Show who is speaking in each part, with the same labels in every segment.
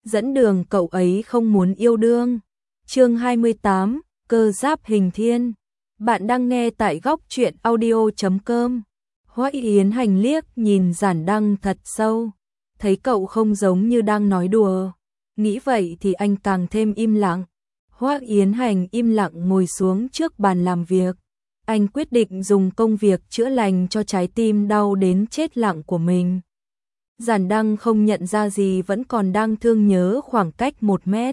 Speaker 1: dẫn đường cậu ấy không muốn yêu đương. Chương 28, cơ giáp hình thiên. Bạn đang nghe tại góc truyện audio.com. Hoắc Yến Hành liếc nhìn Giản Đăng thật sâu, thấy cậu không giống như đang nói đùa. Nghĩ vậy thì anh càng thêm im lặng. Hoắc Yến Hành im lặng ngồi xuống trước bàn làm việc. Anh quyết định dùng công việc chữa lành cho trái tim đau đến chết lặng của mình. Giản Đăng không nhận ra gì, vẫn còn đang thương nhớ khoảng cách 1 mét.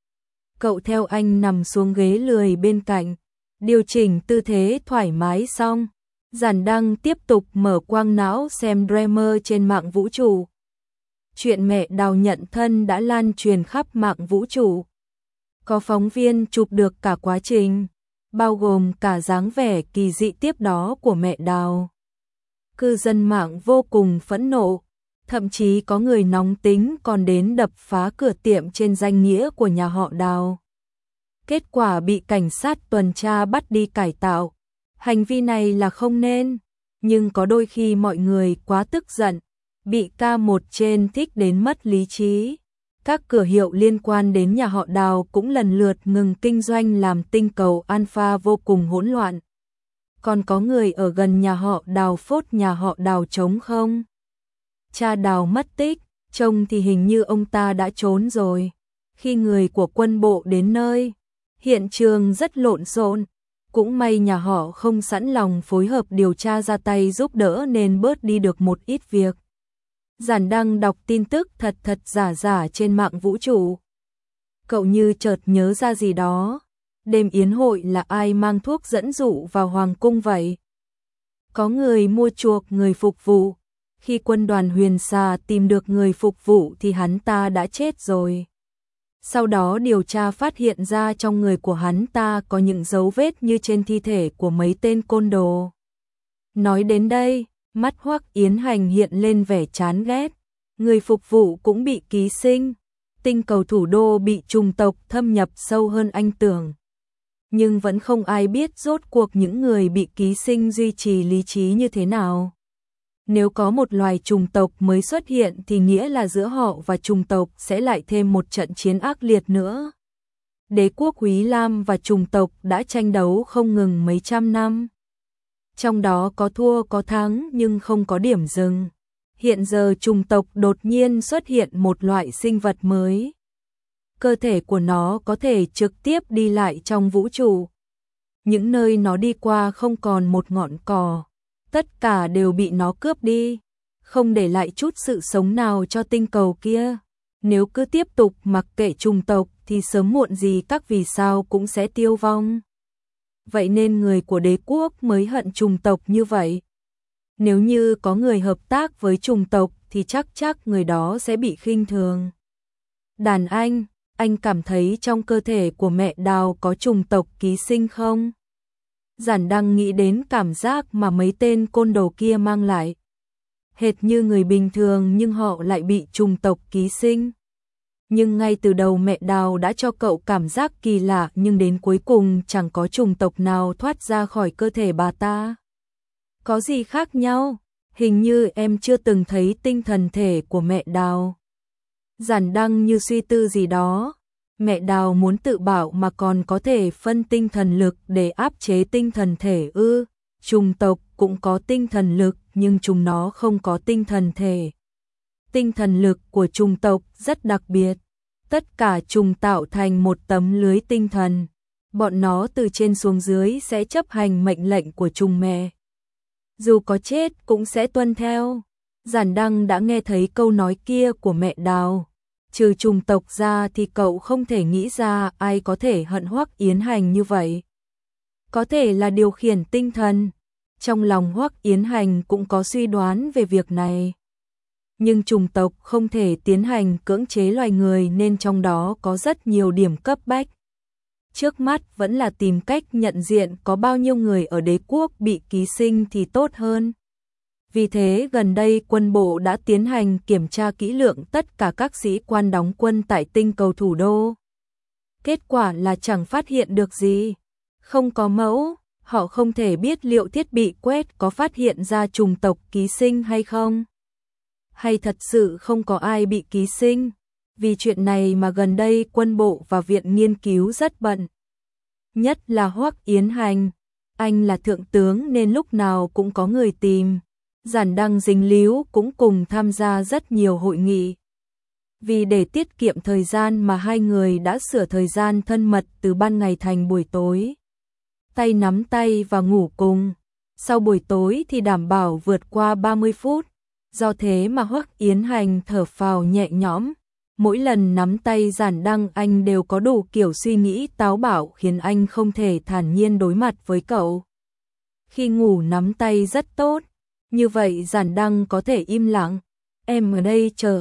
Speaker 1: Cậu theo anh nằm xuống ghế lười bên cạnh, điều chỉnh tư thế thoải mái xong. Giản Đăng tiếp tục mở quang não xem drama trên mạng vũ trụ. Chuyện mẹ Đào nhận thân đã lan truyền khắp mạng vũ trụ. Có phóng viên chụp được cả quá trình, bao gồm cả dáng vẻ kỳ dị tiếp đó của mẹ Đào. Cư dân mạng vô cùng phẫn nộ, thậm chí có người nóng tính còn đến đập phá cửa tiệm trên danh nghĩa của nhà họ Đào. Kết quả bị cảnh sát tuần tra bắt đi cải tạo. Hành vi này là không nên, nhưng có đôi khi mọi người quá tức giận, bị K1 trên thích đến mất lý trí. Các cửa hiệu liên quan đến nhà họ Đào cũng lần lượt ngừng kinh doanh, làm tinh cầu Alpha vô cùng hỗn loạn. Còn có người ở gần nhà họ Đào phốt nhà họ Đào trống không. Cha Đào mất tích, trông thì hình như ông ta đã trốn rồi. Khi người của quân bộ đến nơi, hiện trường rất lộn xộn. Cũng may nhà họ không sẵn lòng phối hợp điều tra ra tay giúp đỡ nên bớt đi được một ít việc. Giản Đăng đọc tin tức thật thật giả giả trên mạng vũ trụ. Cậu như chợt nhớ ra gì đó. Đêm yến hội là ai mang thuốc dẫn dụ vào hoàng cung vậy? Có người mua chuộc người phục vụ. Khi quân đoàn Huyền Xà tìm được người phục vụ thì hắn ta đã chết rồi. Sau đó điều tra phát hiện ra trong người của hắn ta có những dấu vết như trên thi thể của mấy tên côn đồ. Nói đến đây, mắt Hoắc Yến Hành hiện lên vẻ chán ghét. Người phục vụ cũng bị ký sinh. Tinh cầu thủ đô bị chủng tộc thâm nhập sâu hơn anh tưởng. Nhưng vẫn không ai biết rốt cuộc những người bị ký sinh duy trì lý trí như thế nào. Nếu có một loài chủng tộc mới xuất hiện thì nghĩa là giữa họ và chủng tộc sẽ lại thêm một trận chiến ác liệt nữa. Đế quốc Quý Lam và chủng tộc đã tranh đấu không ngừng mấy trăm năm. Trong đó có thua có thắng nhưng không có điểm dừng. Hiện giờ chủng tộc đột nhiên xuất hiện một loại sinh vật mới. Cơ thể của nó có thể trực tiếp đi lại trong vũ trụ. Những nơi nó đi qua không còn một ngọn cỏ. Tất cả đều bị nó cướp đi, không để lại chút sự sống nào cho tinh cầu kia. Nếu cứ tiếp tục mặc kệ chủng tộc thì sớm muộn gì các vì sao cũng sẽ tiêu vong. Vậy nên người của đế quốc mới hận chủng tộc như vậy. Nếu như có người hợp tác với chủng tộc thì chắc người đó sẽ bị khinh thường. Đàn anh cảm thấy trong cơ thể của mẹ Đào có chủng tộc ký sinh không? Giản Đăng nghĩ đến cảm giác mà mấy tên côn đồ kia mang lại. Hệt như người bình thường nhưng họ lại bị chủng tộc ký sinh. Nhưng ngay từ đầu mẹ Đào đã cho cậu cảm giác kỳ lạ, nhưng đến cuối cùng chẳng có chủng tộc nào thoát ra khỏi cơ thể bà ta. Có gì khác nhau? Hình như em chưa từng thấy tinh thần thể của mẹ Đào. Giản Đăng như suy tư gì đó. Mẹ Đào muốn tự bảo mà còn có thể phân tinh thần lực để áp chế tinh thần thể ư? Chủng tộc cũng có tinh thần lực nhưng chúng nó không có tinh thần thể. Tinh thần lực của chủng tộc rất đặc biệt. Tất cả chủng tạo thành một tấm lưới tinh thần. Bọn nó từ trên xuống dưới sẽ chấp hành mệnh lệnh của chủng mẹ. Dù có chết cũng sẽ tuân theo. Giản Đăng đã nghe thấy câu nói kia của mẹ Đào. Trừ chủng tộc ra thì cậu không thể nghĩ ra ai có thể hận Hoắc Yến Hành như vậy. Có thể là điều khiển tinh thần. Trong lòng Hoắc Yến Hành cũng có suy đoán về việc này. Nhưng chủng tộc không thể tiến hành cưỡng chế loài người nên trong đó có rất nhiều điểm cấp bách. Trước mắt vẫn là tìm cách nhận diện có bao nhiêu người ở đế quốc bị ký sinh thì tốt hơn. Vì thế gần đây quân bộ đã tiến hành kiểm tra kỹ lưỡng tất cả các sĩ quan đóng quân tại tinh cầu thủ đô. Kết quả là chẳng phát hiện được gì. Không có mẫu, họ không thể biết liệu thiết bị quét có phát hiện ra chủng tộc ký sinh hay không. Hay thật sự không có ai bị ký sinh. Vì chuyện này mà gần đây quân bộ và viện nghiên cứu rất bận. Nhất là Hoắc Yến Hành, anh là thượng tướng nên lúc nào cũng có người tìm. Giản Đăng dính líu cũng cùng tham gia rất nhiều hội nghị. Vì để tiết kiệm thời gian mà hai người đã sửa thời gian thân mật từ ban ngày thành buổi tối. Tay nắm tay và ngủ cùng. Sau buổi tối thì đảm bảo vượt qua 30 phút. Do thế mà Hoắc Yến Hành thở phào nhẹ nhõm. Mỗi lần nắm tay Giản Đăng anh đều có đủ kiểu suy nghĩ táo bạo khiến anh không thể thản nhiên đối mặt với cậu. Khi ngủ nắm tay rất tốt. Như vậy Giản Đăng có thể im lặng. Em ở đây chờ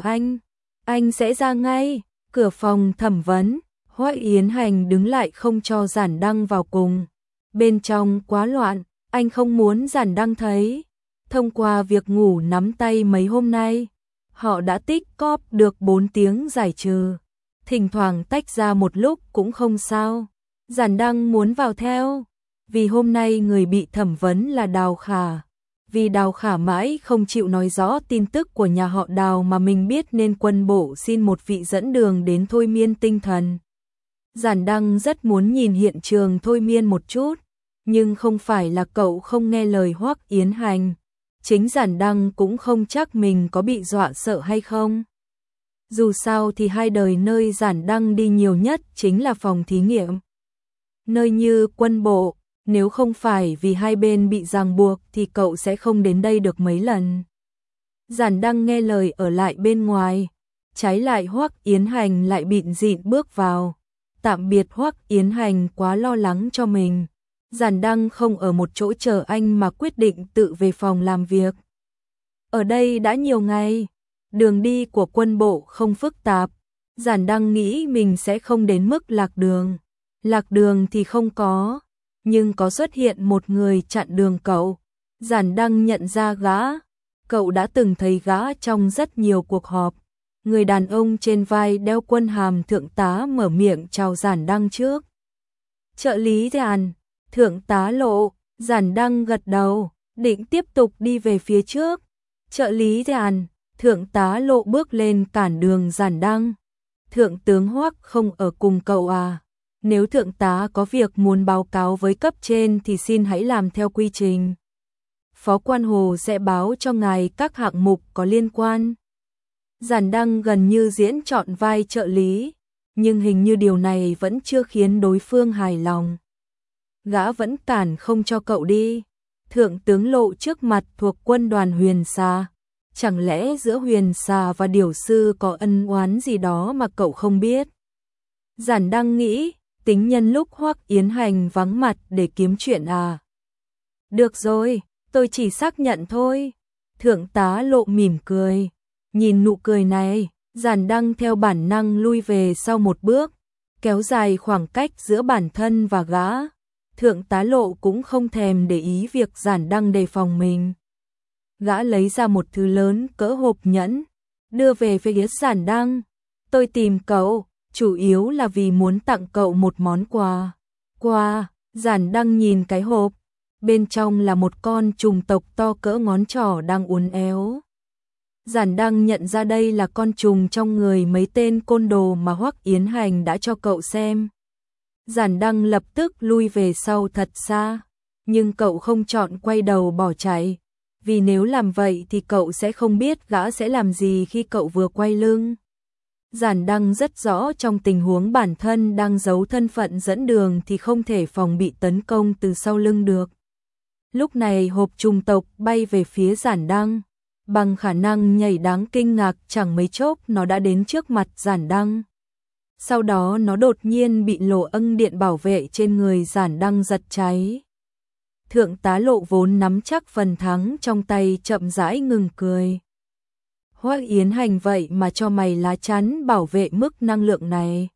Speaker 1: anh sẽ ra ngay. Cửa phòng thẩm vấn, Hoắc Yến Hành đứng lại không cho Giản Đăng vào cùng. Bên trong quá loạn, anh không muốn Giản Đăng thấy. Thông qua việc ngủ nắm tay mấy hôm nay, họ đã tích cóp được 4 tiếng giải trừ. Thỉnh thoảng tách ra một lúc cũng không sao. Giản Đăng muốn vào theo. Vì hôm nay người bị thẩm vấn là Đào Khả. Vì Đào Khả mãi không chịu nói rõ tin tức của nhà họ Đào mà mình biết nên quân bộ xin một vị dẫn đường đến thôi miên tinh thần. Giản Đăng rất muốn nhìn hiện trường thôi miên một chút, nhưng không phải là cậu không nghe lời Hoắc Yến Hành. Chính Giản Đăng cũng không chắc mình có bị dọa sợ hay không. Dù sao thì hai đời nơi Giản Đăng đi nhiều nhất chính là phòng thí nghiệm. Nơi như quân bộ, nếu không phải vì hai bên bị ràng buộc thì cậu sẽ không đến đây được mấy lần. Giản Đăng nghe lời ở lại bên ngoài, trái lại Hoắc Yến Hành lại bịn rịn bước vào. Tạm biệt Hoắc Yến Hành quá lo lắng cho mình. Giản Đăng không ở một chỗ chờ anh mà quyết định tự về phòng làm việc. Ở đây đã nhiều ngày, đường đi của quân bộ không phức tạp. Giản Đăng nghĩ mình sẽ không đến mức lạc đường. Lạc đường thì không có, nhưng có xuất hiện một người chặn đường cậu. Giản Đăng nhận ra gã. Cậu đã từng thấy gã trong rất nhiều cuộc họp. Người đàn ông trên vai đeo quân hàm thượng tá mở miệng chào Giản Đăng trước. Trợ lý Giản, thượng tá Lộ. Giản Đăng gật đầu, định tiếp tục đi về phía trước. Trợ lý Giản, thượng tá Lộ bước lên cản đường Giản Đăng. Thượng tướng Hoắc không ở cùng cậu à? Nếu thượng tá có việc muốn báo cáo với cấp trên thì xin hãy làm theo quy trình. Phó quan Hồ sẽ báo cho ngài các hạng mục có liên quan. Giản Đăng gần như diễn trọn vai trợ lý, nhưng hình như điều này vẫn chưa khiến đối phương hài lòng. Gã vẫn cản không cho cậu đi. Thượng tướng Lộ trước mặt thuộc quân đoàn Huyền Xà. Chẳng lẽ giữa Huyền Xà và Điểu Sư có ân oán gì đó mà cậu không biết? Giản Đăng nghĩ, tính nhân lúc Hoắc Yến Hành vắng mặt để kiếm chuyện à? Được rồi, tôi chỉ xác nhận thôi. Thượng tá Lộ mỉm cười. Nhìn nụ cười này, Giản Đăng theo bản năng lui về sau một bước, kéo dài khoảng cách giữa bản thân và gã. Thượng tá Lộ cũng không thèm để ý việc Giản Đăng đề phòng mình. Gã lấy ra một thứ lớn cỡ hộp nhẫn, đưa về phía Giản Đăng. Tôi tìm cậu, chủ yếu là vì muốn tặng cậu một món quà. Quà? Giản Đăng nhìn cái hộp, bên trong là một con trùng tộc to cỡ ngón trỏ đang uốn éo. Giản Đăng nhận ra đây là con trùng trong người mấy tên côn đồ mà Hoắc Yến Hành đã cho cậu xem. Giản Đăng lập tức lui về sau thật xa, nhưng cậu không chọn quay đầu bỏ chạy, vì nếu làm vậy thì cậu sẽ không biết gã sẽ làm gì khi cậu vừa quay lưng. Giản Đăng rất rõ trong tình huống bản thân đang giấu thân phận dẫn đường thì không thể phòng bị tấn công từ sau lưng được. Lúc này hộp trùng tộc bay về phía Giản Đăng. Bằng khả năng nhảy đáng kinh ngạc chẳng mấy chốc nó đã đến trước mặt Giản Đăng. Sau đó nó đột nhiên bị lỗ ân điện bảo vệ trên người Giản Đăng giật cháy. Thượng tá Lộ vốn nắm chắc phần thắng trong tay chậm rãi ngừng cười. Hoắc Yến Hành vậy mà cho mày lá chắn bảo vệ mức năng lượng này.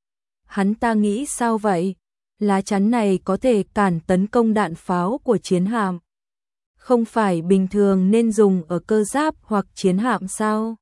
Speaker 1: Hắn ta nghĩ sao vậy? Lá chắn này có thể cản tấn công đạn pháo của chiến hạm. Không phải bình thường nên dùng ở cơ giáp hoặc chiến hạm sao?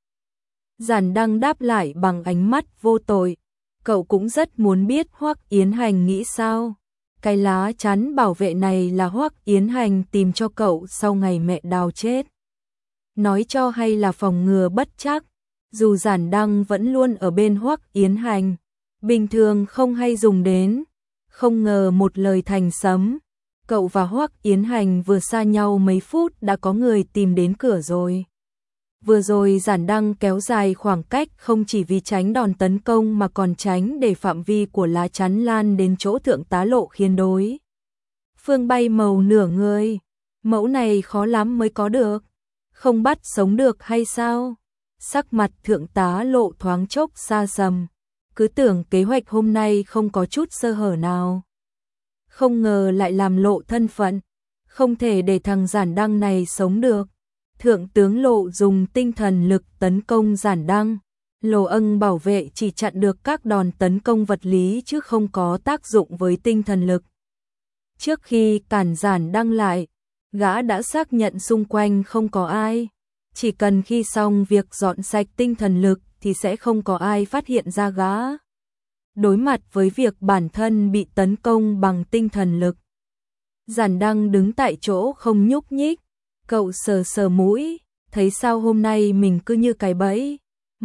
Speaker 1: Giản Đăng đáp lại bằng ánh mắt vô tội. Cậu cũng rất muốn biết Hoắc Yến Hành nghĩ sao. Cái lá chắn bảo vệ này là Hoắc Yến Hành tìm cho cậu sau ngày mẹ Đào chết. Nói cho hay là phòng ngừa bất trắc. dù giản đăng vẫn luôn ở bên Hoắc Yến Hành, bình thường không hay dùng đến, không ngờ một lời thành sấm. Cậu và Hoắc Yến Hành vừa xa nhau mấy phút đã có người tìm đến cửa rồi. Vừa rồi giản đăng kéo dài khoảng cách không chỉ vì tránh đòn tấn công mà còn tránh để phạm vi của lá chắn lan đến chỗ thượng tá Lộ khiến đối phương bay màu nửa người. Mẫu này khó lắm mới có được, không bắt sống được hay sao? Sắc mặt thượng tá Lộ thoáng chốc xa sầm, cứ tưởng kế hoạch hôm nay không có chút sơ hở nào. Không ngờ lại làm lộ thân phận, không thể để thằng giản đăng này sống được. Thượng tướng Lộ dùng tinh thần lực tấn công giản đăng, Lô Ân bảo vệ chỉ chặn được các đòn tấn công vật lý chứ không có tác dụng với tinh thần lực. Trước khi cản giản đăng lại, gã đã xác nhận xung quanh không có ai. Chỉ cần khi xong việc dọn sạch tinh thần lực thì sẽ không có ai phát hiện ra gã. Đối mặt với việc bản thân bị tấn công bằng tinh thần lực, giản đăng đứng tại chỗ không nhúc nhích. Cậu sờ sờ mũi, thấy sao hôm nay mình cứ như cái bẫy.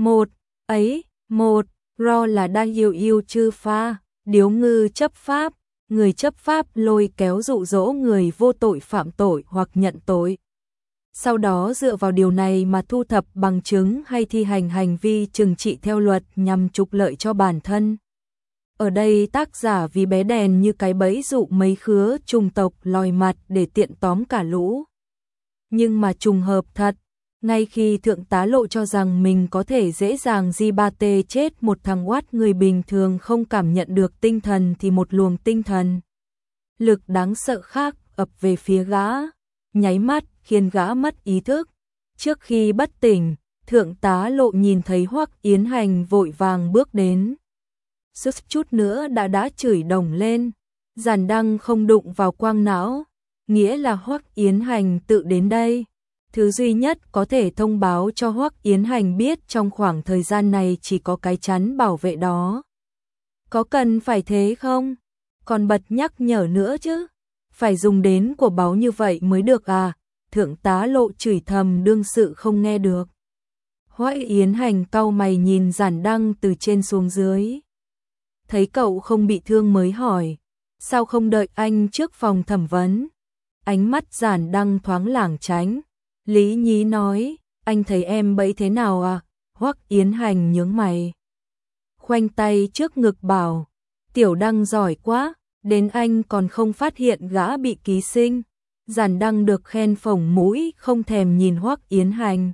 Speaker 1: Một, ro là đang yêu chư pha, điếu ngư chấp pháp, người chấp pháp lôi kéo dụ dỗ người vô tội phạm tội hoặc nhận tội. Sau đó dựa vào điều này mà thu thập bằng chứng hay thi hành hành vi trừng trị theo luật nhằm trục lợi cho bản thân. Ở đây tác giả vì bé đèn như cái bẫy dụ mấy khứa trùng tộc lòi mặt để tiện tóm cả lũ. Nhưng mà trùng hợp thật, ngay khi thượng tá Lộ cho rằng mình có thể dễ dàng di ba tê chết một thằng oát người bình thường không cảm nhận được tinh thần thì một luồng tinh thần lực đáng sợ khác ập về phía gã, nháy mắt khiến gã mất ý thức. Trước khi bất tỉnh, thượng tá Lộ nhìn thấy Hoắc Yến Hành vội vàng bước đến. Suýt chút nữa đã chửi đồng lên, giản đăng không đụng vào quang não, nghĩa là Hoắc Yến Hành tự đến đây. Thứ duy nhất có thể thông báo cho Hoắc Yến Hành biết trong khoảng thời gian này chỉ có cái chắn bảo vệ đó. Có cần phải thế không? Còn bật nhắc nhở nữa chứ. Phải dùng đến của báu như vậy mới được à? Thượng tá Lộ chửi thầm đương sự không nghe được. Hoắc Yến Hành cau mày nhìn giản đăng từ trên xuống dưới. Thấy cậu không bị thương mới hỏi, sao không đợi anh trước phòng thẩm vấn? Ánh mắt giản đăng thoáng lảng tránh. Lý Nhí nói, anh thấy em bẫy thế nào à? Hoắc Yến Hành nhướng mày, khoanh tay trước ngực bảo, tiểu đăng giỏi quá, đến anh còn không phát hiện gã bị ký sinh. Giản đăng được khen phồng mũi không thèm nhìn Hoắc Yến Hành.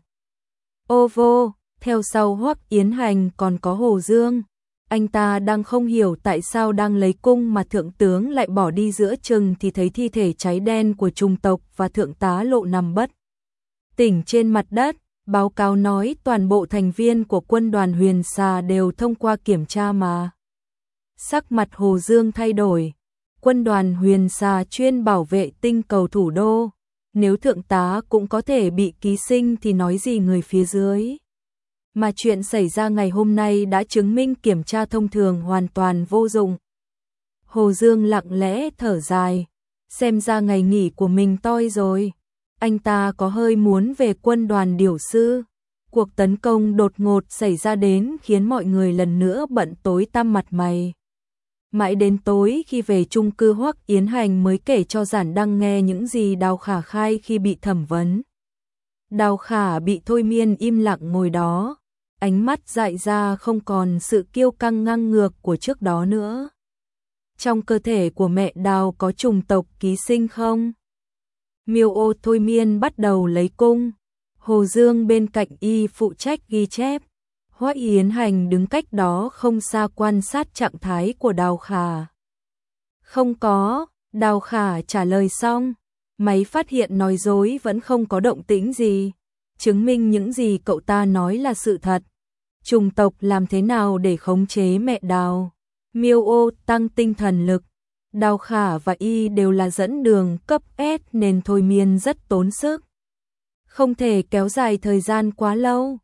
Speaker 1: Ô vô, theo sau Hoắc Yến Hành còn có Hồ Dương. Anh ta đang không hiểu tại sao đang lấy cung mà thượng tướng lại bỏ đi giữa chừng thì thấy thi thể cháy đen của trung tộc và thượng tá Lộ nằm bất tỉnh trên mặt đất. Báo cáo nói toàn bộ thành viên của quân đoàn Huyền Xà đều thông qua kiểm tra mà. Sắc mặt Hồ Dương thay đổi. Quân đoàn Huyền Xà chuyên bảo vệ tinh cầu thủ đô. Nếu thượng tá cũng có thể bị ký sinh thì nói gì người phía dưới. Mà chuyện xảy ra ngày hôm nay đã chứng minh kiểm tra thông thường hoàn toàn vô dụng. Hồ Dương lặng lẽ thở dài. Xem ra ngày nghỉ của mình toi rồi. Anh ta có hơi muốn về quân đoàn điều sư. Cuộc tấn công đột ngột xảy ra đến khiến mọi người lần nữa bận tối tăm mặt mày. Mãi đến tối khi về chung cư Hoắc Yến Hành mới kể cho giản đăng nghe những gì Đào Khả khai khi bị thẩm vấn. Đào Khả bị thôi miên im lặng ngồi đó. Ánh mắt dại ra không còn sự kiêu căng ngang ngược của trước đó nữa. Trong cơ thể của mẹ Đào có trùng tộc ký sinh không? Miêu ô thôi miên bắt đầu lấy cung. Hồ Dương bên cạnh y phụ trách ghi chép. Hoắc Yến Hành đứng cách đó không xa quan sát trạng thái của Đào Khả. Không có, Đào Khả trả lời xong. Máy phát hiện nói dối vẫn không có động tĩnh gì. Chứng minh những gì cậu ta nói là sự thật. Trùng tộc làm thế nào để khống chế mẹ Đào? Miêu ô tăng tinh thần lực. Đào Khả và y đều là dẫn đường cấp S nên thôi miên rất tốn sức. Không thể kéo dài thời gian quá lâu.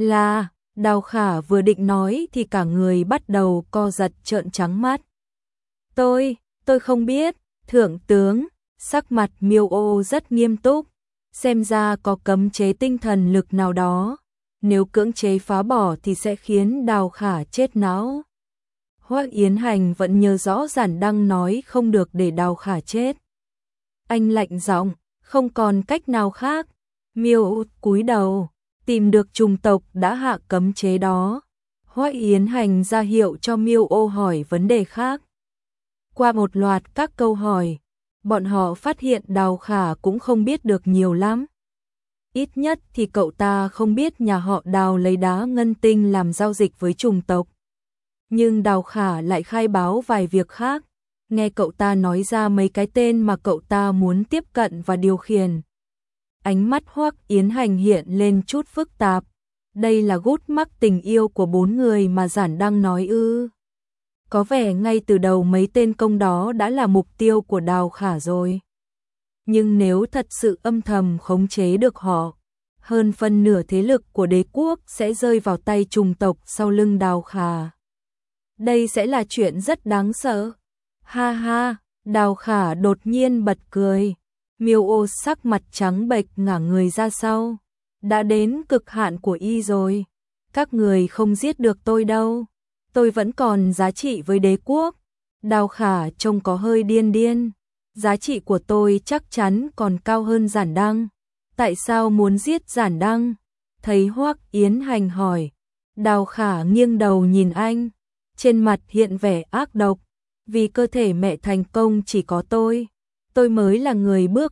Speaker 1: Đào Khả vừa định nói thì cả người bắt đầu co giật trợn trắng mắt. Tôi không biết, thượng tướng, sắc mặt Miêu ô rất nghiêm túc. Xem ra có cấm chế tinh thần lực nào đó. nếu cưỡng chế phá bỏ thì sẽ khiến Đào Khả chết não. Hoắc Yến Hành vẫn nhớ rõ Giản Đăng nói không được để Đào Khả chết. Anh lạnh giọng, không còn cách nào khác. Miêu cúi đầu, tìm được chủng tộc đã hạ cấm chế đó. Hoắc Yến Hành ra hiệu cho Miêu Ô hỏi vấn đề khác. Qua một loạt các câu hỏi, bọn họ phát hiện Đào Khả cũng không biết được nhiều lắm. Ít nhất thì cậu ta không biết nhà họ Đào lấy đá ngân tinh làm giao dịch với chủng tộc. Nhưng Đào Khả lại khai báo vài việc khác. Nghe cậu ta nói ra mấy cái tên mà cậu ta muốn tiếp cận và điều khiển. Ánh mắt Hoắc Yến Hành hiện lên chút phức tạp. Đây là gút mắc tình yêu của 4 người mà Giản Đăng nói ư? Có vẻ ngay từ đầu mấy tên công đó đã là mục tiêu của Đào Khả rồi. Nhưng nếu thật sự âm thầm khống chế được họ, hơn phân nửa thế lực của đế quốc sẽ rơi vào tay chủng tộc sau lưng Đào Khả. Đây sẽ là chuyện rất đáng sợ. Ha ha, Đào Khả đột nhiên bật cười. Miêu Ô sắc mặt trắng bệch ngả người ra sau. Đã đến cực hạn của y rồi. Các người không giết được tôi đâu. Tôi vẫn còn giá trị với đế quốc. Đào Khả trông có hơi điên điên. Giá trị của tôi chắc chắn còn cao hơn Giản Đăng. Tại sao muốn giết Giản Đăng? Thấy Hoắc Yến Hành hỏi. Đào Khả nghiêng đầu nhìn anh. Trên mặt hiện vẻ ác độc. Vì cơ thể mẹ thành công chỉ có tôi mới là người bước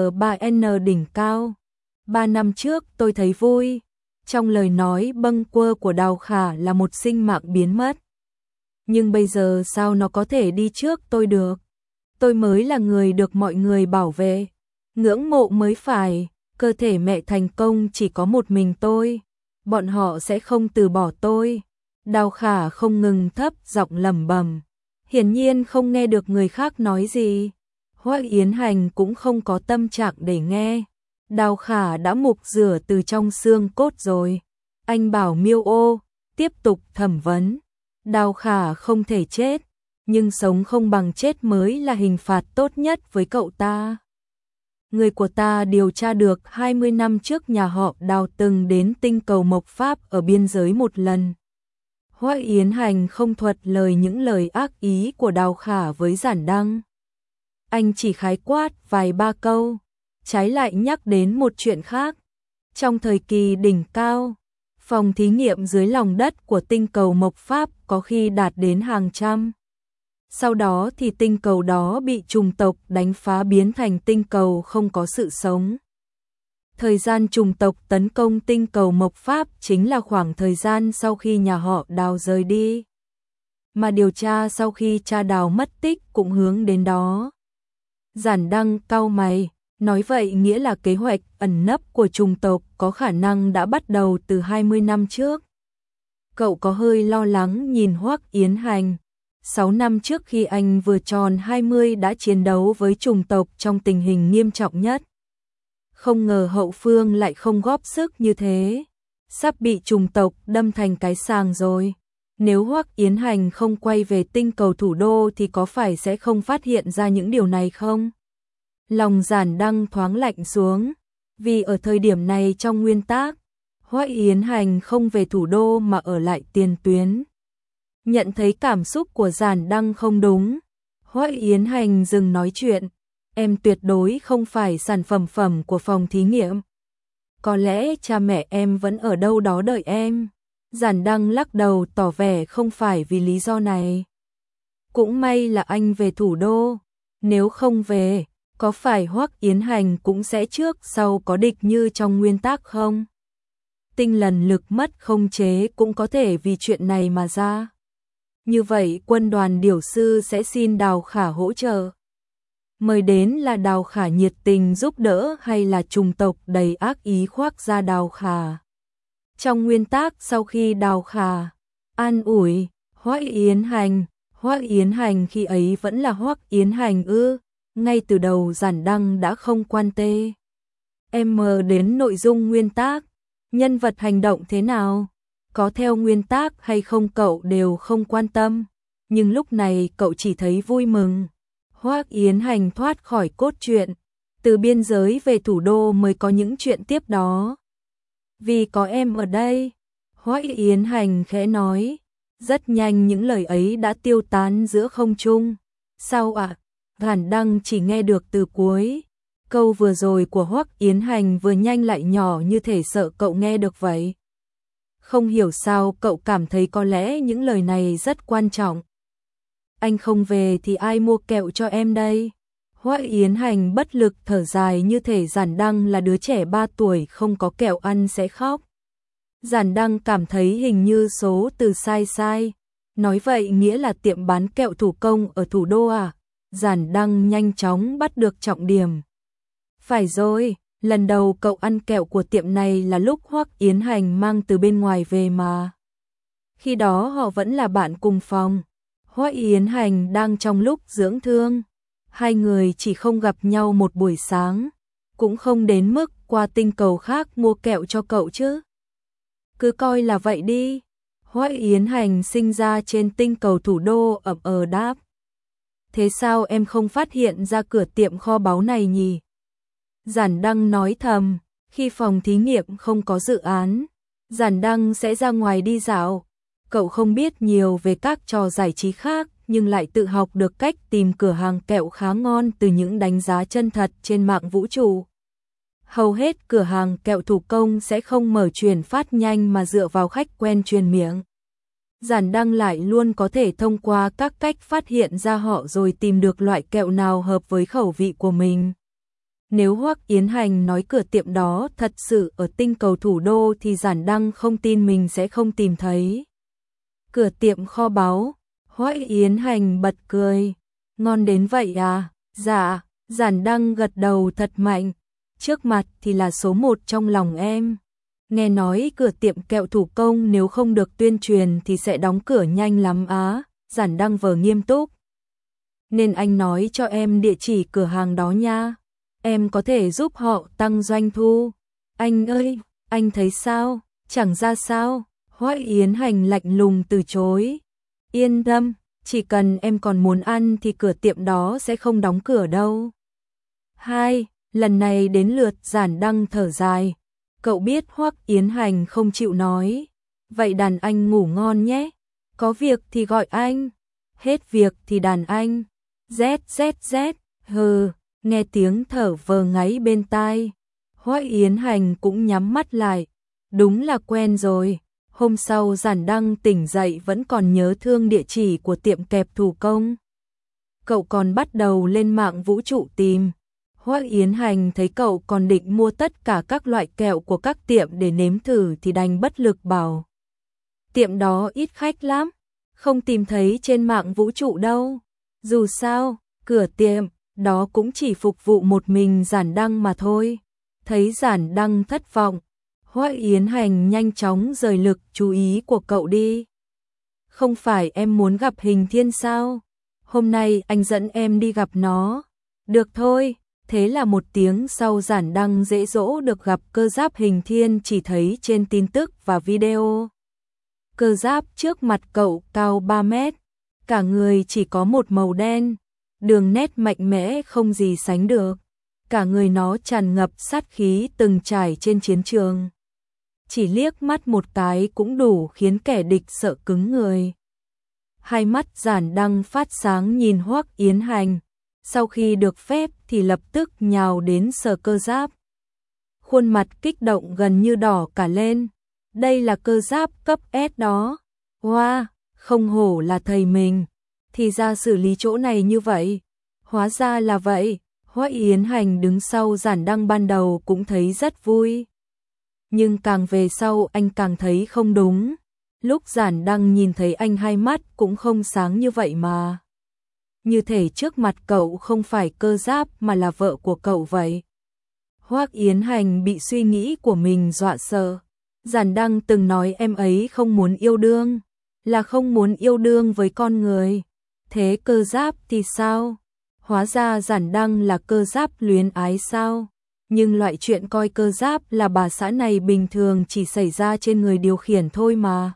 Speaker 1: L3N đỉnh cao. 3 năm trước tôi thấy vui. Trong lời nói bâng quơ của Đào Khả là một sinh mạng biến mất. Nhưng bây giờ sao nó có thể đi trước tôi được? Tôi mới là người được mọi người bảo vệ. Ngưỡng mộ mới phải. Cơ thể mẹ thành công chỉ có một mình tôi. Bọn họ sẽ không từ bỏ tôi. Đào Khả không ngừng thấp giọng lẩm bẩm. Hiển nhiên không nghe được người khác nói gì. Hoắc Yến Hành cũng không có tâm trạng để nghe. Đào Khả đã mục rửa từ trong xương cốt rồi. Anh bảo Miêu Ô tiếp tục thẩm vấn. Đào Khả không thể chết, nhưng sống không bằng chết mới là hình phạt tốt nhất với cậu ta. Người của ta điều tra được 20 năm trước nhà họ Đào từng đến tinh cầu Mộc Pháp ở biên giới một lần. Hoắc Yến Hành không thuật lời những lời ác ý của Đào Khả với Giản Đăng. Anh chỉ khái quát vài ba câu, trái lại nhắc đến một chuyện khác. Trong thời kỳ đỉnh cao, phòng thí nghiệm dưới lòng đất của tinh cầu Mộc Pháp có khi đạt đến hàng trăm. Sau đó thì tinh cầu đó bị chủng tộc đánh phá biến thành tinh cầu không có sự sống. Thời gian chủng tộc tấn công tinh cầu Mộc Pháp chính là khoảng thời gian sau khi nhà họ Đào rời đi. Mà điều tra sau khi cha Đào mất tích cũng hướng đến đó. Giản Đăng cau mày, nói vậy nghĩa là kế hoạch ẩn nấp của chủng tộc có khả năng đã bắt đầu từ 20 năm trước. Cậu có hơi lo lắng nhìn Hoắc Yến Hành. 6 năm trước khi anh vừa tròn 20 đã chiến đấu với chủng tộc trong tình hình nghiêm trọng nhất. Không ngờ hậu phương lại không góp sức như thế. Sắp bị chủng tộc đâm thành cái sàng rồi. Nếu Hoắc Yến Hành không quay về tinh cầu thủ đô thì có phải sẽ không phát hiện ra những điều này không? Lòng Giản Đăng thoáng lạnh xuống. Vì ở thời điểm này trong nguyên tắc, Hoắc Yến Hành không về thủ đô mà ở lại tiền tuyến. Nhận thấy cảm xúc của Giản Đăng không đúng, Hoắc Yến Hành dừng nói chuyện. Em tuyệt đối không phải sản phẩm của phòng thí nghiệm. Có lẽ cha mẹ em vẫn ở đâu đó đợi em. Giản Đăng lắc đầu tỏ vẻ không phải vì lý do này. Cũng may là anh về thủ đô. Nếu không về, có phải Hoắc Yến Hành cũng sẽ trước sau có địch như trong nguyên tắc không? Tinh lần lực mất không chế cũng có thể vì chuyện này mà ra. Như vậy quân đoàn điều sư sẽ xin Đào Khả hỗ trợ. Mời đến là Đào Khả nhiệt tình giúp đỡ hay là chủng tộc đầy ác ý khoác ra Đào Khả. Trong nguyên tắc sau khi Đào Khả an ủi Hoắc Yến Hành khi ấy vẫn là Hoắc Yến Hành ư? Ngay từ đầu Giản Đăng đã không quan tê. Em mờ đến nội dung nguyên tắc, nhân vật hành động thế nào, có theo nguyên tắc hay không cậu đều không quan tâm, nhưng lúc này cậu chỉ thấy vui mừng. Hoắc Yến Hành thoát khỏi cốt truyện, từ biên giới về thủ đô mới có những chuyện tiếp đó. vì có em ở đây. Hoắc Yến Hành khẽ nói, rất nhanh những lời ấy đã tiêu tán giữa không trung. Sao ạ? Giản Đăng chỉ nghe được từ cuối. Câu vừa rồi của Hoắc Yến Hành vừa nhanh lại nhỏ như thể sợ cậu nghe được vậy. Không hiểu sao cậu cảm thấy có lẽ những lời này rất quan trọng. Anh không về thì ai mua kẹo cho em đây? Hoắc Yến Hành bất lực thở dài như thể Giản Đăng là đứa trẻ 3 tuổi không có kẹo ăn sẽ khóc. Giản Đăng cảm thấy hình như số từ sai. Nói vậy nghĩa là tiệm bán kẹo thủ công ở thủ đô à? Giản Đăng nhanh chóng bắt được trọng điểm. Phải rồi, lần đầu cậu ăn kẹo của tiệm này là lúc Hoắc Yến Hành mang từ bên ngoài về mà. Khi đó họ vẫn là bạn cùng phòng. Hoắc Yến Hành đang trong lúc dưỡng thương. Hai người chỉ không gặp nhau một buổi sáng, cũng không đến mức qua tinh cầu khác mua kẹo cho cậu chứ. Cứ coi là vậy đi. Hoắc Yến Hành sinh ra trên tinh cầu thủ đô ậm đáp. Thế sao em không phát hiện ra cửa tiệm kho báu này nhỉ? Giản Đăng nói thầm, khi phòng thí nghiệm không có dự án, Giản Đăng sẽ ra ngoài đi dạo. Cậu không biết nhiều về các trò giải trí khác, nhưng lại tự học được cách tìm cửa hàng kẹo khá ngon từ những đánh giá chân thật trên mạng vũ trụ. Hầu hết cửa hàng kẹo thủ công sẽ không mở truyền phát nhanh mà dựa vào khách quen truyền miệng. Giản Đăng lại luôn có thể thông qua các cách phát hiện ra họ rồi tìm được loại kẹo nào hợp với khẩu vị của mình. Nếu Hoắc Yến Hành nói cửa tiệm đó thật sự ở tinh cầu thủ đô thì Giản Đăng không tin mình sẽ không tìm thấy. Cửa tiệm kho báu, Hoắc Yến Hành bật cười. Ngon đến vậy à? Dạ, Giản Đăng gật đầu thật mạnh. Trước mặt thì là số 1 trong lòng em. Nghe nói cửa tiệm kẹo thủ công nếu không được tuyên truyền thì sẽ đóng cửa nhanh lắm á. Giản Đăng vờ nghiêm túc. Nên anh nói cho em địa chỉ cửa hàng đó nha. Em có thể giúp họ tăng doanh thu. Anh ơi, anh thấy sao? Chẳng ra sao. Hoắc Yến Hành lạnh lùng từ chối. Yên tâm, chỉ cần em còn muốn ăn thì cửa tiệm đó sẽ không đóng cửa đâu. Lần này đến lượt Giản Đăng thở dài. Cậu biết Hoắc Yến Hành không chịu nói. Vậy đàn anh ngủ ngon nhé. Có việc thì gọi anh. Hết việc thì đàn anh. Z. Hừ, nghe tiếng thở vờ ngáy bên tai. Hoắc Yến Hành cũng nhắm mắt lại. Đúng là quen rồi. Hôm sau Giản Đăng tỉnh dậy vẫn còn nhớ thương địa chỉ của tiệm kẹp thủ công. Cậu còn bắt đầu lên mạng vũ trụ tìm. Hoắc Yến Hành thấy cậu còn định mua tất cả các loại kẹo của các tiệm để nếm thử thì đành bất lực bảo. Tiệm đó ít khách lắm, không tìm thấy trên mạng vũ trụ đâu. Dù sao, cửa tiệm đó cũng chỉ phục vụ một mình Giản Đăng mà thôi. Thấy Giản Đăng thất vọng, Hoắc Yến Hành nhanh chóng rời lực chú ý của cậu đi. Không phải em muốn gặp Hình Thiên sao? Hôm nay anh dẫn em đi gặp nó. Được thôi. Thế là một tiếng sau Giản Đăng dễ dỗ được gặp Cơ Giáp Hình Thiên chỉ thấy trên tin tức và video. Cơ giáp trước mặt cậu cao 3 mét, cả người chỉ có một màu đen, đường nét mạnh mẽ không gì sánh được. Cả người nó tràn ngập sát khí từng trải trên chiến trường. Chỉ liếc mắt một cái cũng đủ khiến kẻ địch sợ cứng người. Hai mắt Giản Đăng phát sáng nhìn Hoắc Yến Hành. Sau khi được phép thì lập tức nhào đến sờ cơ giáp. Khuôn mặt kích động gần như đỏ cả lên. Đây là cơ giáp cấp S đó. Wow, không hổ là thầy mình. Thì ra xử lý chỗ này như vậy. Hóa ra là vậy. Hoắc Yến Hành đứng sau Giản Đăng ban đầu cũng thấy rất vui. Nhưng càng về sau anh càng thấy không đúng. Lúc Giản Đăng nhìn thấy anh hai mắt cũng không sáng như vậy mà. Như thể trước mặt cậu không phải cơ giáp mà là vợ của cậu vậy. Hoắc Yến Hành bị suy nghĩ của mình dọa sợ. Giản Đăng từng nói em ấy không muốn yêu đương, là không muốn yêu đương với con người. Thế cơ giáp thì sao? Hóa ra Giản Đăng là cơ giáp luyến ái sao? Nhưng loại chuyện coi cơ giáp là bà xã này bình thường chỉ xảy ra trên người điều khiển thôi mà.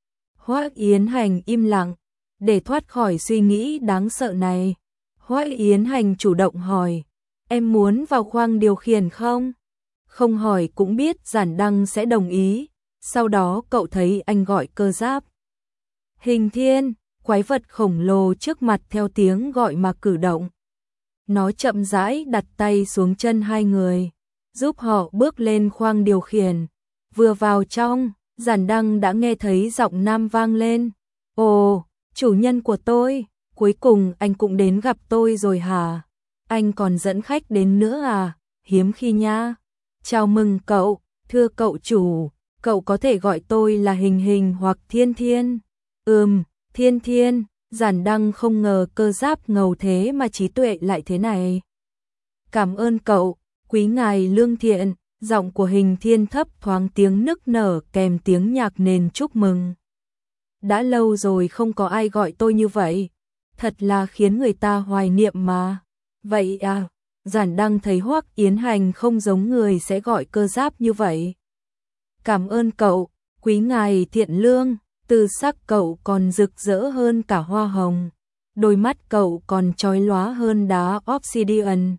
Speaker 1: Hoắc Yến Hành im lặng. Để thoát khỏi suy nghĩ đáng sợ này, Hoắc Yến Hành chủ động hỏi, em muốn vào khoang điều khiển không? không hỏi cũng biết Giản Đăng sẽ đồng ý. Sau đó cậu thấy anh gọi Cơ Giáp. Hình Thiên, quái vật khổng lồ trước mặt theo tiếng gọi mà cử động. Nó chậm rãi đặt tay xuống chân hai người, giúp họ bước lên khoang điều khiển. Vừa vào trong, Giản Đăng đã nghe thấy giọng nam vang lên. Ồ, chủ nhân của tôi, cuối cùng anh cũng đến gặp tôi rồi hả? Anh còn dẫn khách đến nữa à? Hiếm khi nha. Chào mừng cậu, thưa cậu chủ, cậu có thể gọi tôi là Hình Hình hoặc Thiên Thiên. Thiên Thiên. Giản Đăng không ngờ Cơ Giáp ngầu thế mà trí tuệ lại thế này. Cảm ơn cậu, quý ngài lương thiện. Giọng của Hình Thiên thấp thoáng tiếng nức nở kèm tiếng nhạc nền chúc mừng. Đã lâu rồi không có ai gọi tôi như vậy, thật là khiến người ta hoài niệm mà. Vậy à, Giản Đăng thấy Hoắc Yến Hành không giống người sẽ gọi Cơ Giáp như vậy. Cảm ơn cậu, quý ngài thiện lương. Từ sắc cậu còn rực rỡ hơn cả hoa hồng, đôi mắt cậu còn chói lóa hơn đá obsidian.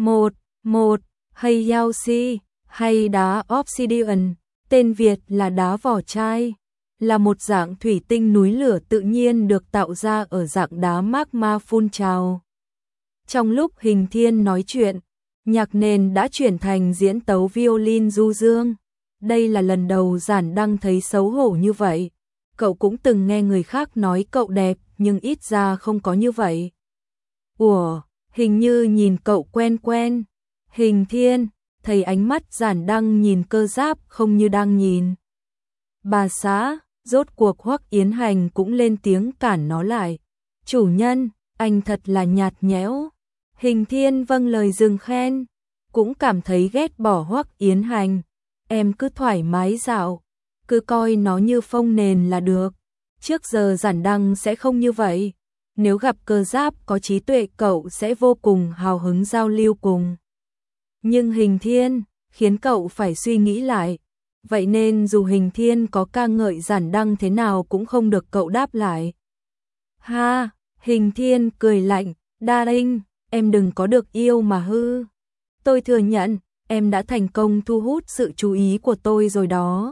Speaker 1: Hay Yao Si, hay đá obsidian, tên Việt là đá vỏ chai, là một dạng thủy tinh núi lửa tự nhiên được tạo ra ở dạng đá magma phun trào. Trong lúc Hình Thiên nói chuyện, nhạc nền đã chuyển thành diễn tấu violin du dương. Đây là lần đầu Giản Đăng thấy xấu hổ như vậy. Cậu cũng từng nghe người khác nói cậu đẹp, nhưng ít ra không có như vậy. Ủa, hình như nhìn cậu quen quen. Hình Thiên, thấy ánh mắt Giản Đăng nhìn Cơ Giáp không như đang nhìn bà xã, rốt cuộc Hoắc Yến Hành cũng lên tiếng cản nó lại. Chủ nhân, anh thật là nhạt nhẽo. Hình Thiên vâng lời dừng khen, cũng cảm thấy ghét bỏ Hoắc Yến Hành. Em cứ thoải mái dạo, cứ coi nó như phông nền là được. Trước giờ Giản Đăng sẽ không như vậy. Nếu gặp Cơ Giáp có trí tuệ cậu sẽ vô cùng hào hứng giao lưu cùng. Nhưng Hình Thiên khiến cậu phải suy nghĩ lại. Vậy nên dù Hình Thiên có ca ngợi Giản Đăng thế nào cũng không được cậu đáp lại. Ha, Hình Thiên cười lạnh, Darling, em đừng có được yêu mà hư. Tôi thừa nhận, em đã thành công thu hút sự chú ý của tôi rồi đó.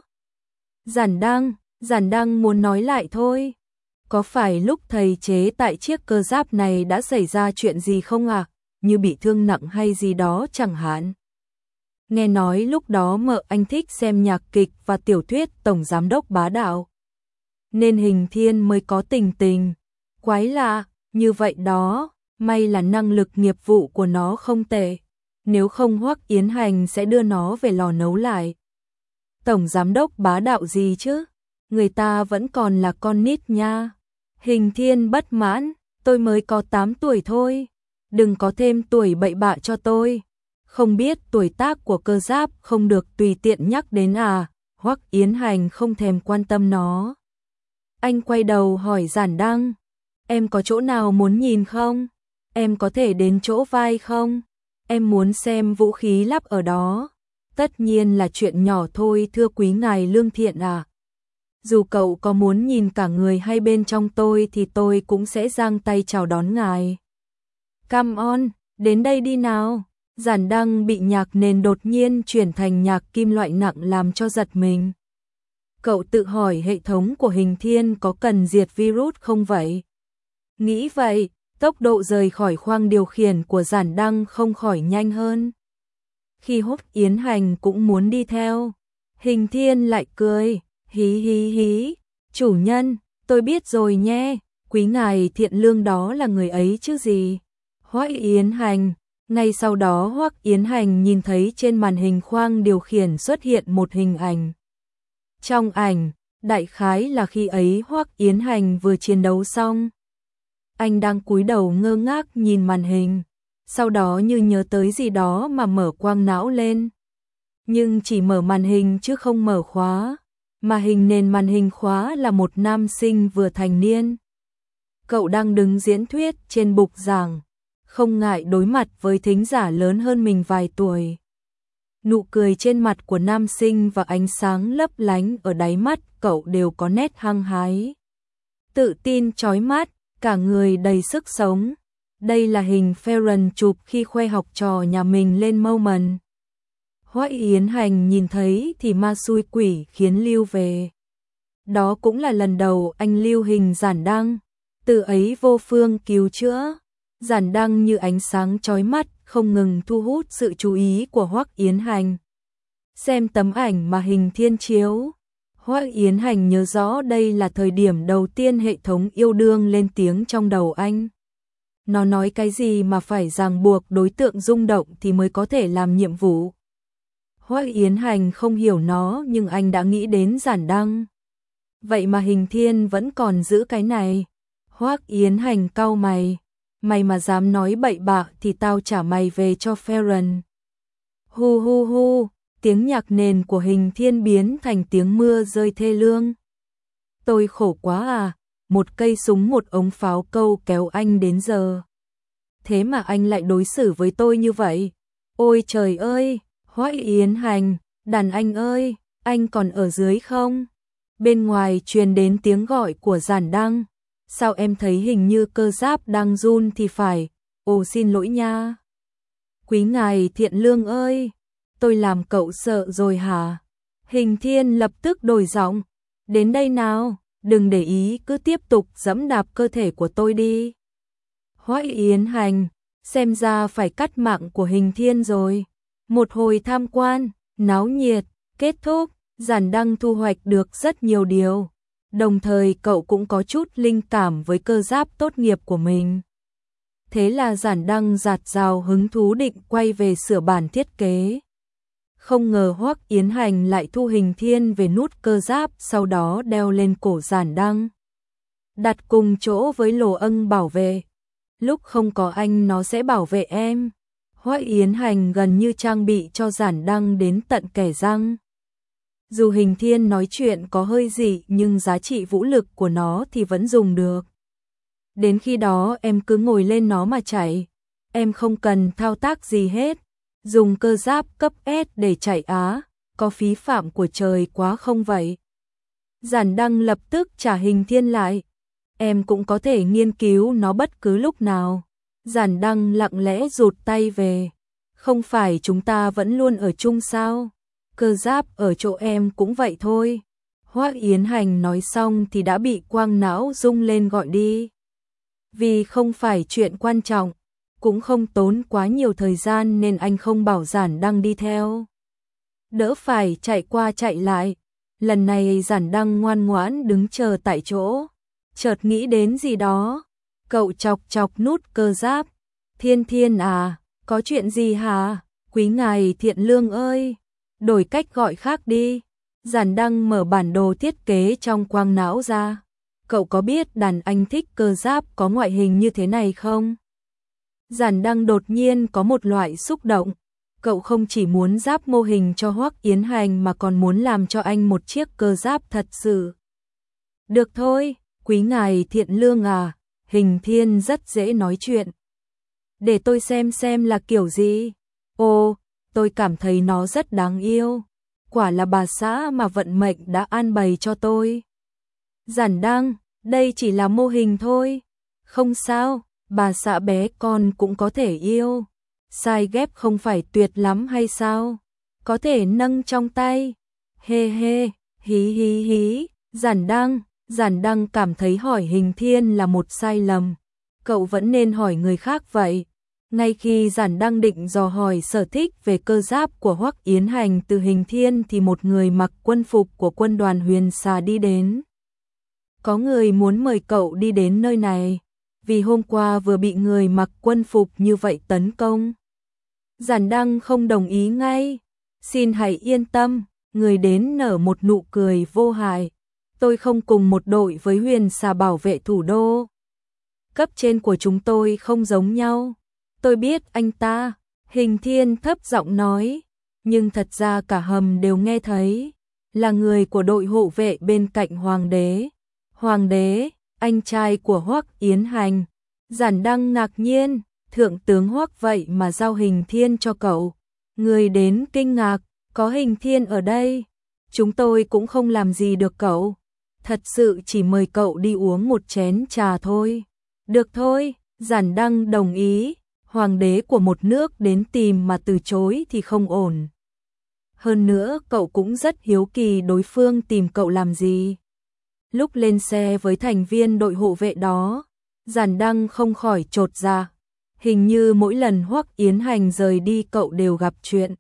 Speaker 1: Giản Đăng muốn nói lại thôi. Có phải lúc thầy chế tại chiếc cơ giáp này đã xảy ra chuyện gì không ạ? Như bị thương nặng hay gì đó chẳng hạn. Nghe nói lúc đó mợ anh thích xem nhạc kịch và tiểu thuyết Tổng Giám đốc Bá Đạo. Nên Hình Thiên mới có tình tình. Quái lạ, như vậy đó, may là năng lực nghiệp vụ của nó không tệ. Nếu không Hoắc Yến Hành sẽ đưa nó về lò nấu lại. Tổng Giám đốc Bá Đạo gì chứ? Người ta vẫn còn là con nít nha. Hình Thiên bất mãn, tôi mới có 8 tuổi thôi. Đừng có thêm tuổi bậy bạ cho tôi. Không biết tuổi tác của Cơ Giáp không được tùy tiện nhắc đến à? Hoắc Yến Hành không thèm quan tâm nó. Anh quay đầu hỏi Giản Đăng, em có chỗ nào muốn nhìn không? Em có thể đến chỗ vai không? Em muốn xem vũ khí lắp ở đó. Tất nhiên là chuyện nhỏ thôi thưa quý ngài lương thiện à. Dù cậu có muốn nhìn cả người hay bên trong tôi thì tôi cũng sẽ giang tay chào đón ngài. Come on, đến đây đi nào. Giản Đăng bị nhạc nền đột nhiên chuyển thành nhạc kim loại nặng làm cho giật mình. Cậu tự hỏi hệ thống của Hình Thiên có cần diệt virus không vậy? Nghĩ vậy, tốc độ rời khỏi khoang điều khiển của Giản Đăng không khỏi nhanh hơn. Khi Hoắc Yến Hành cũng muốn đi theo, Hình Thiên lại cười, hí, chủ nhân, tôi biết rồi nhé, quý ngài thiện lương đó là người ấy chứ gì. Hoắc Yến Hành, ngay sau đó Hoắc Yến Hành nhìn thấy trên màn hình khoang điều khiển xuất hiện một hình ảnh. Trong ảnh, đại khái là khi ấy Hoắc Yến Hành vừa chiến đấu xong. Anh đang cúi đầu ngơ ngác nhìn màn hình, sau đó như nhớ tới gì đó mà mở quang não lên. Nhưng chỉ mở màn hình chứ không mở khóa, mà hình nền màn hình khóa là một nam sinh vừa thành niên. Cậu đang đứng diễn thuyết trên bục giảng, không ngại đối mặt với thính giả lớn hơn mình vài tuổi. Nụ cười trên mặt của nam sinh và ánh sáng lấp lánh ở đáy mắt cậu đều có nét hăng hái. Tự tin chói mắt, cả người đầy sức sống. Đây là hình Ferran chụp khi khoe học trò nhà mình lên Moment. Hoắc Yến Hành nhìn thấy thì ma xui quỷ khiến lưu về. Đó cũng là lần đầu anh lưu hình giản đăng, từ ấy vô phương cứu chữa. Giản đăng như ánh sáng chói mắt, không ngừng thu hút sự chú ý của Hoắc Yến Hành. Xem tấm ảnh mà Hình Thiên chiếu, Hoắc Yến Hành nhớ rõ đây là thời điểm đầu tiên hệ thống yêu đương lên tiếng trong đầu anh. Nó nói cái gì mà phải ràng buộc đối tượng rung động thì mới có thể làm nhiệm vụ. Hoắc Yến Hành không hiểu nó nhưng anh đã nghĩ đến giản đăng. Vậy mà Hình Thiên vẫn còn giữ cái này. Hoắc Yến Hành cau mày. Mày mà dám nói bậy bạ thì tao trả mày về cho Farron. Hu hu hu, tiếng nhạc nền của Hình Thiên biến thành tiếng mưa rơi thê lương. Tôi khổ quá à, một cây súng một ống pháo câu kéo anh đến giờ. Thế mà anh lại đối xử với tôi như vậy. Ôi trời ơi, Hoắc Yến Hành, đàn anh ơi, anh còn ở dưới không? Bên ngoài truyền đến tiếng gọi của giản đăng. Sao em thấy hình như cơ giáp đang run thì phải, ồ xin lỗi nha. Quý ngài thiện lương ơi, tôi làm cậu sợ rồi hả? Hình Thiên lập tức đổi giọng, đến đây nào, đừng để ý cứ tiếp tục giẫm đạp cơ thể của tôi đi. Hoắc Yến Hành, xem ra phải cắt mạng của Hình Thiên rồi. Một hồi tham quan, náo nhiệt, kết thúc, giản đăng thu hoạch được rất nhiều điều. Đồng thời cậu cũng có chút linh cảm với cơ giáp tốt nghiệp của mình. Thế là giản đăng dạt dào hứng thú định quay về sửa bản thiết kế. Không ngờ Hoắc Yến Hành lại thu Hình Thiên về nút cơ giáp, sau đó đeo lên cổ giản đăng. Đặt cùng chỗ với lồ âng bảo vệ. Lúc không có anh nó sẽ bảo vệ em. Hoắc Yến Hành gần như trang bị cho giản đăng đến tận kẻ răng. Dù Hình Thiên nói chuyện có hơi dị nhưng giá trị vũ lực của nó thì vẫn dùng được. Đến khi đó em cứ ngồi lên nó mà chạy. Em không cần thao tác gì hết. Dùng cơ giáp cấp S để chạy á, có phí phạm của trời quá không vậy? Giản đăng lập tức trả Hình Thiên lại. Em cũng có thể nghiên cứu nó bất cứ lúc nào. Giản đăng lặng lẽ rụt tay về. Không phải chúng ta vẫn luôn ở chung sao? Cơ giáp ở chỗ em cũng vậy thôi. Hoắc Yến Hành nói xong thì đã bị quang não rung lên gọi đi. Vì không phải chuyện quan trọng, cũng không tốn quá nhiều thời gian nên anh không bảo giản đăng đi theo. Đỡ phải chạy qua chạy lại. Lần này giản đăng ngoan ngoãn đứng chờ tại chỗ. Chợt nghĩ đến gì đó. Cậu chọc chọc nút cơ giáp. Thiên Thiên à, có chuyện gì hả? Quý ngài thiện lương ơi, đổi cách gọi khác đi. Giản đăng mở bản đồ thiết kế trong quang não ra. Cậu có biết đàn anh thích cơ giáp có ngoại hình như thế này không? Giản đăng đột nhiên có một loại xúc động. Cậu không chỉ muốn giáp mô hình cho Hoắc Yến Hành mà còn muốn làm cho anh một chiếc cơ giáp thật sự. Được thôi, quý ngài thiện lương à, Hình Thiên rất dễ nói chuyện. Để tôi xem là kiểu gì. Ồ, tôi cảm thấy nó rất đáng yêu. Quả là bà xã mà vận mệnh đã an bày cho tôi. Giản đăng, đây chỉ là mô hình thôi. Không sao, bà xã bé con cũng có thể yêu. Sai ghép không phải tuyệt lắm hay sao? Có thể nâng trong tay. Hê hê, hí hí hí. Giản đăng cảm thấy hỏi Hình Thiên là một sai lầm. Cậu vẫn nên hỏi người khác vậy. Ngay khi giản đăng định dò hỏi sở thích về cơ giáp của Hoắc Yến Hành từ Hình Thiên thì một người mặc quân phục của quân đoàn Huyền Xà đi đến. Có người muốn mời cậu đi đến nơi này, vì hôm qua vừa bị người mặc quân phục như vậy tấn công. Giản đăng không đồng ý ngay. Xin hãy yên tâm, người đến nở một nụ cười vô hại. Tôi không cùng một đội với Huyền Xà bảo vệ thủ đô. Cấp trên của chúng tôi không giống nhau. Tôi biết anh ta, Hình Thiên thấp giọng nói, nhưng thật ra cả hầm đều nghe thấy, là người của đội hộ vệ bên cạnh Hoàng đế. Hoàng đế, anh trai của Hoắc Yến Hành. Giản đăng ngạc nhiên, thượng tướng Hoắc vậy mà giao Hình Thiên cho cậu. Người đến kinh ngạc, có Hình Thiên ở đây. Chúng tôi cũng không làm gì được cậu. Thật sự chỉ mời cậu đi uống một chén trà thôi. Được thôi, giản đăng đồng ý. Hoàng đế của một nước đến tìm mà từ chối thì không ổn. Hơn nữa cậu cũng rất hiếu kỳ đối phương tìm cậu làm gì. Lúc lên xe với thành viên đội hộ vệ đó, Giản Đăng không khỏi chột dạ. Hình như mỗi lần Hoắc Yến Hành rời đi cậu đều gặp chuyện.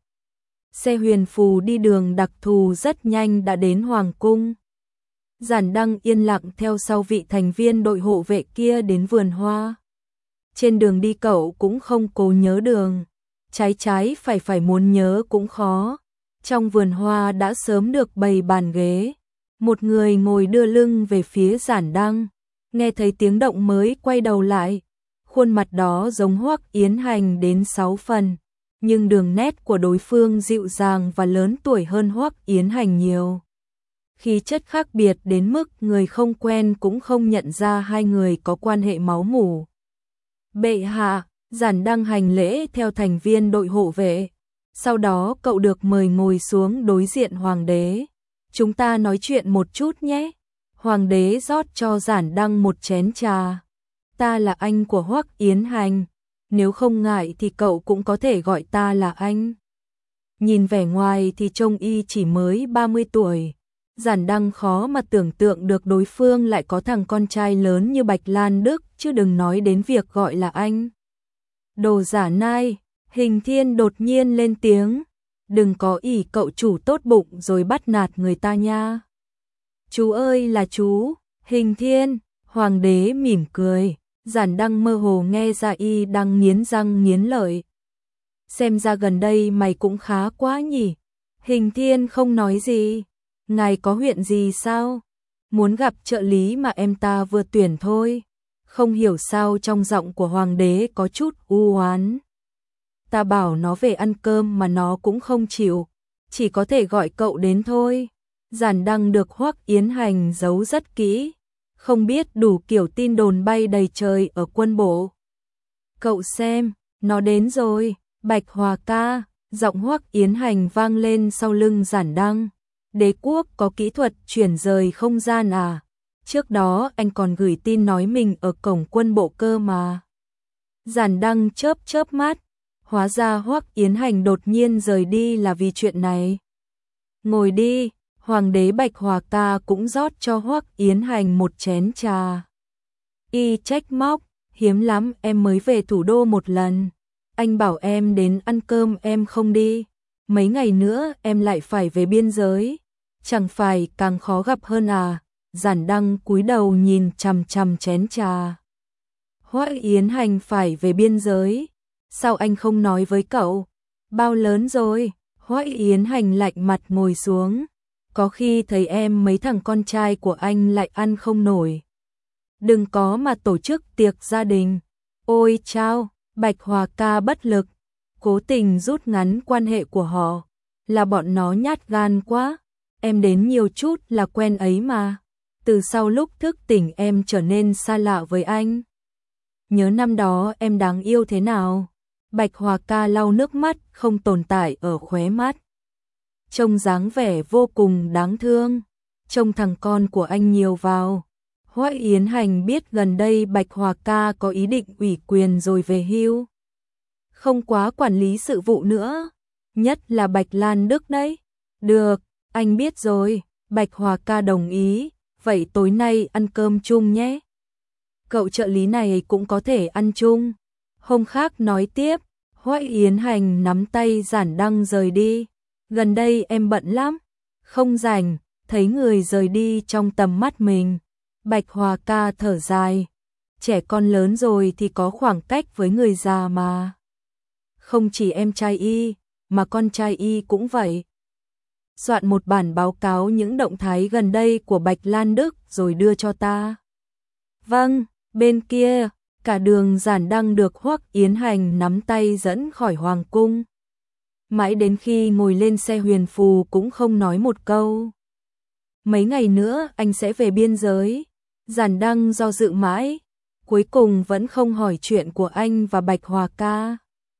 Speaker 1: Xe huyền phù đi đường đặc thù rất nhanh đã đến Hoàng cung. Giản Đăng yên lặng theo sau vị thành viên đội hộ vệ kia đến vườn hoa. Trên đường đi cậu cũng không cố nhớ đường. Trái phải muốn nhớ cũng khó. Trong vườn hoa đã sớm được bày bàn ghế. Một người ngồi đưa lưng về phía Giản Đăng. Nghe thấy tiếng động mới quay đầu lại. Khuôn mặt đó giống Hoắc Yến Hành đến 6 phần. Nhưng đường nét của đối phương dịu dàng và lớn tuổi hơn Hoắc Yến Hành nhiều. Khí chất khác biệt đến mức người không quen cũng không nhận ra hai người có quan hệ máu mủ. Bệ hạ, Giản Đăng hành lễ theo thành viên đội hộ vệ. Sau đó cậu được mời ngồi xuống đối diện hoàng đế. Chúng ta nói chuyện một chút nhé. Hoàng đế rót cho Giản Đăng một chén trà. Ta là anh của Hoắc Yến Hành. Nếu không ngại thì cậu cũng có thể gọi ta là anh. Nhìn vẻ ngoài thì trông y chỉ mới 30 tuổi. Giản Đăng khó mà tưởng tượng được đối phương lại có thằng con trai lớn như Bạch Lan Đức, chứ đừng nói đến việc gọi là anh. Đồ giả nai, Hình Thiên đột nhiên lên tiếng. Đừng có ỷ cậu chủ tốt bụng rồi bắt nạt người ta nha. Chú ơi là chú, Hình Thiên, hoàng đế mỉm cười. Giản Đăng mơ hồ nghe ra y đang nghiến răng nghiến lợi. Xem ra gần đây mày cũng khá quá nhỉ. Hình Thiên không nói gì. Ngài có huyện gì sao? Muốn gặp trợ lý mà em ta vừa tuyển thôi. Không hiểu sao trong giọng của hoàng đế có chút u oán. Ta bảo nó về ăn cơm mà nó cũng không chịu. Chỉ có thể gọi cậu đến thôi. Giản Đăng được Hoắc Yến Hành giấu rất kỹ. Không biết đủ kiểu tin đồn bay đầy trời ở quân bộ. Cậu xem, nó đến rồi. Bạch Hòa ca, giọng Hoắc Yến Hành vang lên sau lưng Giản Đăng. Đế quốc có kỹ thuật chuyển rời không gian à? Trước đó anh còn gửi tin nói mình ở cổng quân bộ cơ mà. Giản Đăng chớp mắt. Hóa ra Hoắc Yến Hành đột nhiên rời đi là vì chuyện này. Ngồi đi. Hoàng đế Bạch Hòa ca cũng rót cho Hoắc Yến Hành một chén trà. Y trách móc, hiếm lắm em mới về thủ đô một lần. Anh bảo em đến ăn cơm em không đi. Mấy ngày nữa em lại phải về biên giới. Chẳng phải càng khó gặp hơn à? Giản Đăng cúi đầu nhìn chằm chén trà. Hoắc Yến Hành phải về biên giới. Sao anh không nói với cậu? Bao lớn rồi? Hoắc Yến Hành lạnh mặt ngồi xuống. Có khi thấy em mấy thằng con trai của anh lại ăn không nổi. Đừng có mà tổ chức tiệc gia đình. Ôi chao, Bạch Hòa ca bất lực. Cố tình rút ngắn quan hệ của họ. Là bọn nó nhát gan quá. Em đến nhiều chút là quen ấy mà. Từ sau lúc thức tỉnh em trở nên xa lạ với anh. Nhớ năm đó em đáng yêu thế nào? Bạch Hòa ca lau nước mắt không tồn tại ở khóe mắt. Trông dáng vẻ vô cùng đáng thương. Trông thằng con của anh nhiều vào. Hoắc Yến Hành biết gần đây Bạch Hòa ca có ý định ủy quyền rồi về hưu. Không quá quản lý sự vụ nữa. Nhất là Bạch Lan Đức đấy. Được, anh biết rồi. Bạch Hòa ca đồng ý. Vậy tối nay ăn cơm chung nhé. Cậu trợ lý này cũng có thể ăn chung. Hôm khác nói tiếp. Hoắc Yến Hành nắm tay Giản Đăng rời đi. Gần đây em bận lắm. Không rảnh. Thấy người rời đi trong tầm mắt mình. Bạch Hòa ca thở dài. Trẻ con lớn rồi thì có khoảng cách với người già mà. Không chỉ em trai y, mà con trai y cũng vậy. Soạn một bản báo cáo những động thái gần đây của Bạch Lan Đức rồi đưa cho ta. Vâng, bên kia, cả đường Giản Đăng được Hoắc Yến Hành nắm tay dẫn khỏi hoàng cung. Mãi đến khi ngồi lên xe huyền phù cũng không nói một câu. Mấy ngày nữa anh sẽ về biên giới. Giản Đăng do dự mãi, cuối cùng vẫn không hỏi chuyện của anh và Bạch Hòa ca.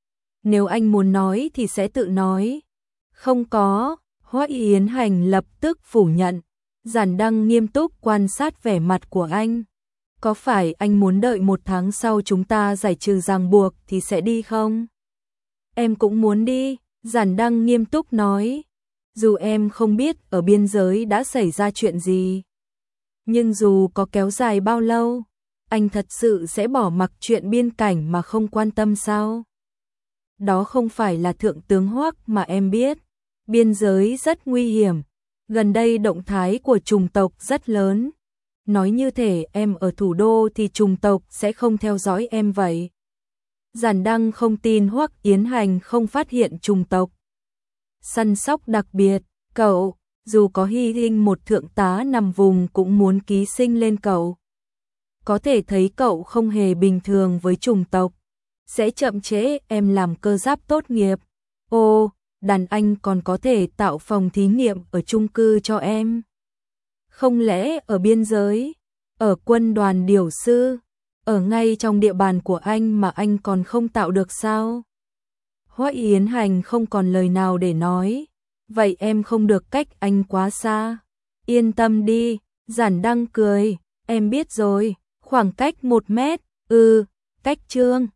Speaker 1: Nếu anh muốn nói thì sẽ tự nói. Không có, Hoắc Yến Hành lập tức phủ nhận. Giản Đăng nghiêm túc quan sát vẻ mặt của anh. Có phải anh muốn đợi 1 tháng sau chúng ta giải trừ ràng buộc thì sẽ đi không? Em cũng muốn đi, Giản Đăng nghiêm túc nói. Dù em không biết ở biên giới đã xảy ra chuyện gì, nhưng dù có kéo dài bao lâu, anh thật sự sẽ bỏ mặc chuyện biên cảnh mà không quan tâm sao? Đó không phải là thượng tướng Hoắc mà em biết. Biên giới rất nguy hiểm. Gần đây động thái của chủng tộc rất lớn. Nói như thể em ở thủ đô thì chủng tộc sẽ không theo dõi em vậy. Giản Đăng không tin Hoắc Yến Hành không phát hiện chủng tộc săn sóc đặc biệt. Cậu, dù có hy sinh một thượng tá nằm vùng cũng muốn ký sinh lên cậu. Có thể thấy cậu không hề bình thường với chủng tộc. Sẽ chậm trễ em làm cơ giáp tốt nghiệp. Ô, đàn anh còn có thể tạo phòng thí nghiệm ở chung cư cho em. Không lẽ ở biên giới, ở quân đoàn điều sư, ở ngay trong địa bàn của anh mà anh còn không tạo được sao? Hoắc Yến Hành không còn lời nào để nói. Vậy em không được cách anh quá xa. Yên tâm đi, Giản Đăng cười. Em biết rồi, khoảng cách 1 mét, cách Trương.